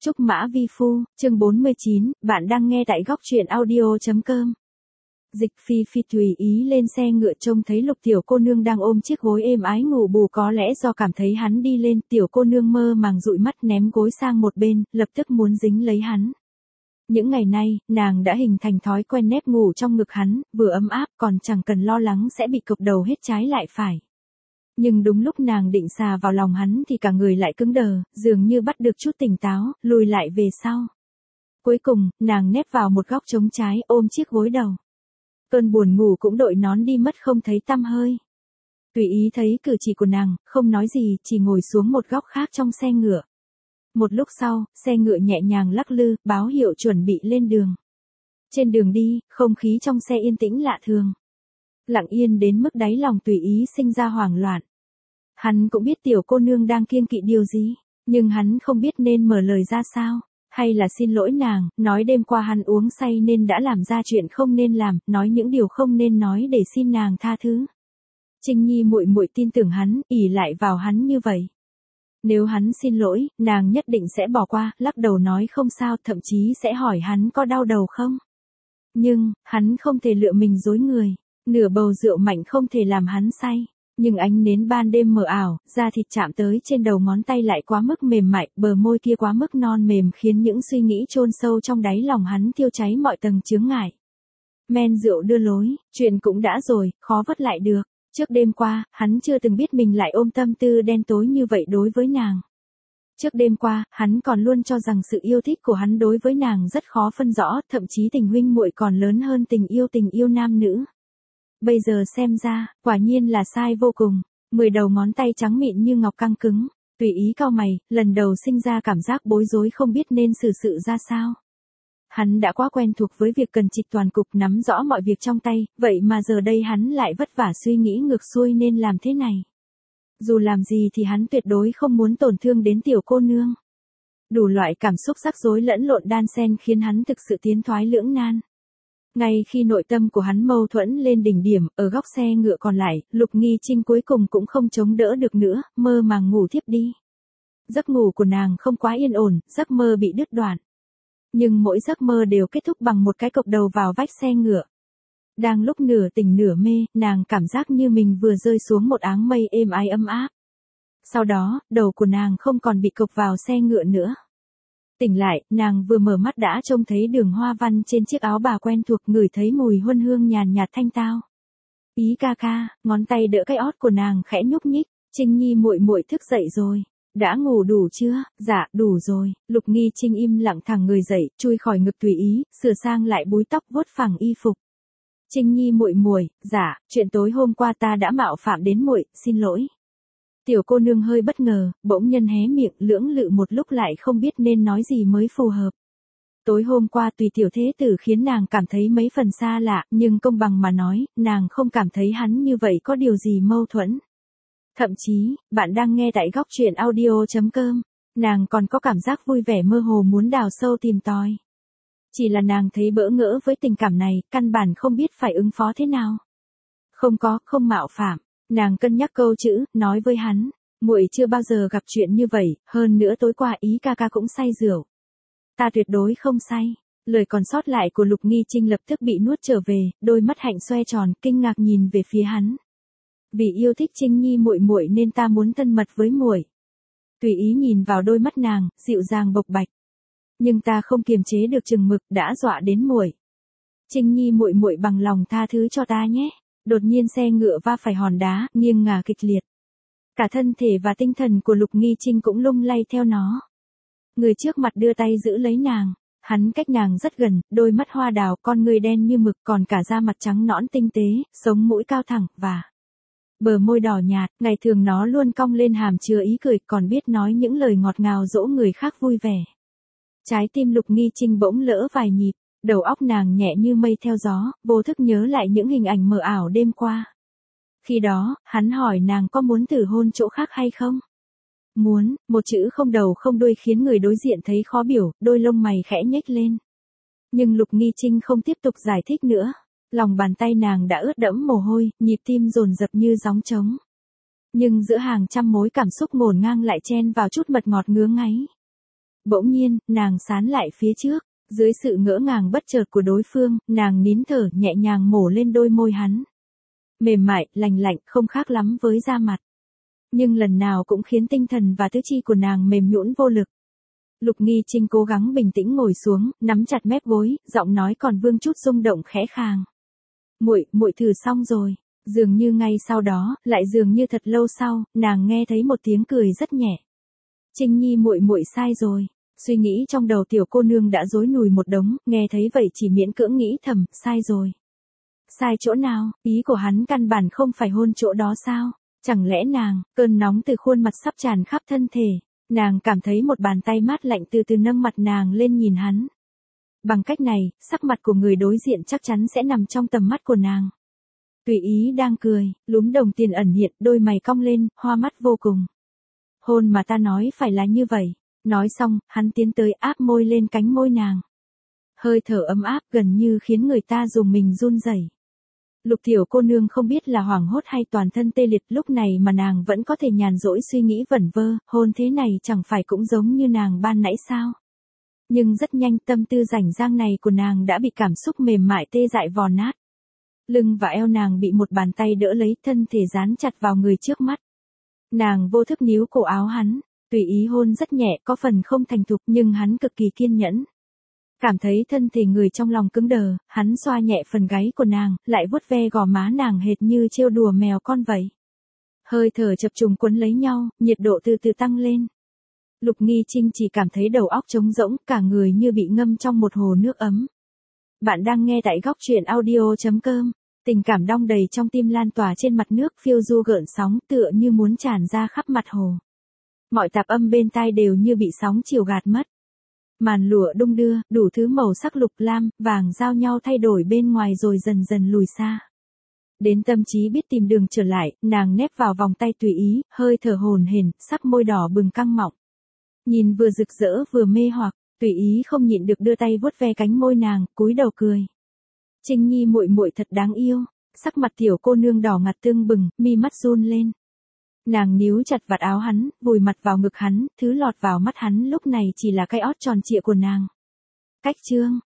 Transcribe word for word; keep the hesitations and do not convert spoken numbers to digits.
Trúc Mã Vi Phu, chương bốn mươi chín, bạn đang nghe tại góc truyện audio.com. Dịch Phi Phi tùy ý lên xe ngựa trông thấy Lục tiểu cô nương đang ôm chiếc gối êm ái ngủ bù, có lẽ do cảm thấy hắn đi lên, tiểu cô nương mơ màng dụi mắt ném gối sang một bên, lập tức muốn dính lấy hắn. Những ngày nay, nàng đã hình thành thói quen nép ngủ trong ngực hắn, vừa ấm áp còn chẳng cần lo lắng sẽ bị cộc đầu hết trái lại phải. Nhưng đúng lúc nàng định xà vào lòng hắn thì cả người lại cứng đờ, dường như bắt được chút tỉnh táo, lùi lại về sau. Cuối cùng, nàng nép vào một góc trống trái ôm chiếc gối đầu. Cơn buồn ngủ cũng đội nón đi mất không thấy tăm hơi. Tùy ý thấy cử chỉ của nàng, không nói gì, chỉ ngồi xuống một góc khác trong xe ngựa. Một lúc sau, xe ngựa nhẹ nhàng lắc lư, báo hiệu chuẩn bị lên đường. Trên đường đi, không khí trong xe yên tĩnh lạ thường. Lặng yên đến mức đáy lòng tùy ý sinh ra hoảng loạn. Hắn cũng biết tiểu cô nương đang kiêng kỵ điều gì, nhưng hắn không biết nên mở lời ra sao, hay là xin lỗi nàng, nói đêm qua hắn uống say nên đã làm ra chuyện không nên làm, nói những điều không nên nói để xin nàng tha thứ. Trinh Nhi muội muội tin tưởng hắn, ỷ lại vào hắn như vậy. Nếu hắn xin lỗi, nàng nhất định sẽ bỏ qua, lắc đầu nói không sao, thậm chí sẽ hỏi hắn có đau đầu không. Nhưng, hắn không thể lựa mình dối người. Nửa bầu rượu mạnh không thể làm hắn say, nhưng ánh nến ban đêm mờ ảo, da thịt chạm tới trên đầu ngón tay lại quá mức mềm mại, bờ môi kia quá mức non mềm khiến những suy nghĩ chôn sâu trong đáy lòng hắn thiêu cháy mọi tầng chướng ngại. Men rượu đưa lối, chuyện cũng đã rồi, khó vất lại được. Trước đêm qua, hắn chưa từng biết mình lại ôm tâm tư đen tối như vậy đối với nàng. Trước đêm qua, hắn còn luôn cho rằng sự yêu thích của hắn đối với nàng rất khó phân rõ, thậm chí tình huynh muội còn lớn hơn tình yêu tình yêu nam nữ. Bây giờ xem ra, quả nhiên là sai vô cùng. Mười đầu ngón tay trắng mịn như ngọc căng cứng, tùy ý cau mày, lần đầu sinh ra cảm giác bối rối không biết nên xử sự ra sao. Hắn đã quá quen thuộc với việc cần trịch toàn cục nắm rõ mọi việc trong tay, vậy mà giờ đây hắn lại vất vả suy nghĩ ngược xuôi nên làm thế này. Dù làm gì thì hắn tuyệt đối không muốn tổn thương đến tiểu cô nương. Đủ loại cảm xúc rắc rối lẫn lộn đan xen khiến hắn thực sự tiến thoái lưỡng nan. Ngay khi nội tâm của hắn mâu thuẫn lên đỉnh điểm, ở góc xe ngựa còn lại, Lục Nghi Trinh cuối cùng cũng không chống đỡ được nữa, mơ màng ngủ thiếp đi. Giấc ngủ của nàng không quá yên ổn, giấc mơ bị đứt đoạn. Nhưng mỗi giấc mơ đều kết thúc bằng một cái cộc đầu vào vách xe ngựa. Đang lúc nửa tỉnh nửa mê, nàng cảm giác như mình vừa rơi xuống một áng mây êm ái ấm áp. Sau đó, đầu của nàng không còn bị cộc vào xe ngựa nữa. Tỉnh lại, nàng vừa mở mắt đã trông thấy đường hoa văn trên chiếc áo bà quen thuộc, ngửi thấy mùi huân hương nhàn nhạt thanh tao. Ý ca ca, ngón tay đỡ cái ót của nàng khẽ nhúc nhích, Trinh Nhi muội muội thức dậy rồi. Đã ngủ đủ chưa? Dạ, đủ rồi. Lục Nghi Trinh im lặng thẳng người dậy, chui khỏi ngực tùy ý, sửa sang lại búi tóc vuốt phẳng y phục. Trinh Nhi muội muội, dạ, chuyện tối hôm qua ta đã mạo phạm đến muội, xin lỗi. Tiểu cô nương hơi bất ngờ, bỗng nhân hé miệng, lưỡng lự một lúc lại không biết nên nói gì mới phù hợp. Tối hôm qua tùy tiểu thế tử khiến nàng cảm thấy mấy phần xa lạ, nhưng công bằng mà nói, nàng không cảm thấy hắn như vậy có điều gì mâu thuẫn. Thậm chí, bạn đang nghe tại góc truyện audio.com, nàng còn có cảm giác vui vẻ mơ hồ muốn đào sâu tìm tòi. Chỉ là nàng thấy bỡ ngỡ với tình cảm này, căn bản không biết phải ứng phó thế nào. Không có, không mạo phạm. Nàng cân nhắc câu chữ, nói với hắn, muội chưa bao giờ gặp chuyện như vậy, hơn nữa tối qua ý ca ca cũng say rượu. Ta tuyệt đối không say. Lời còn sót lại của Lục Nghi Trinh lập tức bị nuốt trở về, đôi mắt hạnh xoe tròn, kinh ngạc nhìn về phía hắn. Vì yêu thích Trinh Nhi muội muội nên ta muốn thân mật với muội. Tùy ý nhìn vào đôi mắt nàng, dịu dàng bộc bạch. Nhưng ta không kiềm chế được chừng mực, đã dọa đến muội. Trinh Nhi muội muội bằng lòng tha thứ cho ta nhé. Đột nhiên xe ngựa va phải hòn đá, nghiêng ngả kịch liệt. Cả thân thể và tinh thần của Lục Nghi Trinh cũng lung lay theo nó. Người trước mặt đưa tay giữ lấy nàng, hắn cách nàng rất gần, đôi mắt hoa đào, con người đen như mực, còn cả da mặt trắng nõn tinh tế, sống mũi cao thẳng, và bờ môi đỏ nhạt, ngày thường nó luôn cong lên hàm chứa ý cười, còn biết nói những lời ngọt ngào dỗ người khác vui vẻ. Trái tim Lục Nghi Trinh bỗng lỡ vài nhịp. Đầu óc nàng nhẹ như mây theo gió, vô thức nhớ lại những hình ảnh mờ ảo đêm qua. Khi đó, hắn hỏi nàng có muốn thử hôn chỗ khác hay không? Muốn, một chữ không đầu không đuôi khiến người đối diện thấy khó biểu, đôi lông mày khẽ nhếch lên. Nhưng Lục Nghi Trinh không tiếp tục giải thích nữa. Lòng bàn tay nàng đã ướt đẫm mồ hôi, nhịp tim dồn dập như gióng trống. Nhưng giữa hàng trăm mối cảm xúc ngổn ngang lại chen vào chút mật ngọt ngứa ngáy. Bỗng nhiên, nàng sán lại phía trước, dưới sự ngỡ ngàng bất chợt của đối phương, nàng nín thở nhẹ nhàng mổ lên đôi môi hắn. Mềm mại, lành lạnh, không khác lắm với da mặt. Nhưng lần nào cũng khiến tinh thần và tứ chi của nàng mềm nhũn vô lực. Lục Nghi Trinh cố gắng bình tĩnh ngồi xuống, nắm chặt mép gối, giọng nói còn vương chút rung động khẽ khàng. Muội, muội thử xong rồi. Dường như ngay sau đó, lại dường như thật lâu sau, nàng nghe thấy một tiếng cười rất nhẹ. Trinh Nhi muội muội sai rồi. Suy nghĩ trong đầu tiểu cô nương đã rối nùi một đống, nghe thấy vậy chỉ miễn cưỡng nghĩ thầm, sai rồi. Sai chỗ nào, ý của hắn căn bản không phải hôn chỗ đó sao? Chẳng lẽ nàng, cơn nóng từ khuôn mặt sắp tràn khắp thân thể, nàng cảm thấy một bàn tay mát lạnh từ từ nâng mặt nàng lên nhìn hắn. Bằng cách này, sắc mặt của người đối diện chắc chắn sẽ nằm trong tầm mắt của nàng. Tùy Ý đang cười, lúm đồng tiền ẩn hiện, đôi mày cong lên, hoa mắt vô cùng. Hôn mà ta nói phải là như vậy. Nói xong, hắn tiến tới áp môi lên cánh môi nàng. Hơi thở ấm áp gần như khiến người ta dùng mình run rẩy. Lục tiểu cô nương không biết là hoảng hốt hay toàn thân tê liệt, lúc này mà nàng vẫn có thể nhàn rỗi suy nghĩ vẩn vơ, hôn thế này chẳng phải cũng giống như nàng ban nãy sao. Nhưng rất nhanh tâm tư rảnh rang này của nàng đã bị cảm xúc mềm mại tê dại vò nát. Lưng và eo nàng bị một bàn tay đỡ lấy, thân thể dán chặt vào người trước mắt. Nàng vô thức níu cổ áo hắn, Tùy Ý hôn rất nhẹ, có phần không thành thục nhưng hắn cực kỳ kiên nhẫn. Cảm thấy thân thể người trong lòng cứng đờ, hắn xoa nhẹ phần gáy của nàng, lại vuốt ve gò má nàng hệt như trêu đùa mèo con vậy. Hơi thở chập trùng quấn lấy nhau, nhiệt độ từ từ tăng lên. Lục Nghi Trinh chỉ cảm thấy đầu óc trống rỗng, cả người như bị ngâm trong một hồ nước ấm. Bạn đang nghe tại góc truyện audio chấm com. Tình cảm đong đầy trong tim lan tỏa trên mặt nước, phiêu du gợn sóng tựa như muốn tràn ra khắp mặt hồ. Mọi tạp âm bên tai đều như bị sóng chiều gạt mất. Màn lụa đung đưa, đủ thứ màu sắc lục lam, vàng giao nhau thay đổi bên ngoài rồi dần dần lùi xa. Đến tâm trí biết tìm đường trở lại, nàng nép vào vòng tay Tùy Ý, hơi thở hồn hển, sắc môi đỏ bừng căng mọng. Nhìn vừa rực rỡ vừa mê hoặc, Tùy Ý không nhịn được đưa tay vuốt ve cánh môi nàng, cúi đầu cười. Trinh Nhi muội muội thật đáng yêu. Sắc mặt tiểu cô nương đỏ ngặt tương bừng, mi mắt run lên. Nàng níu chặt vạt áo hắn, vùi mặt vào ngực hắn, thứ lọt vào mắt hắn lúc này chỉ là cái ót tròn trịa của nàng. Cách chương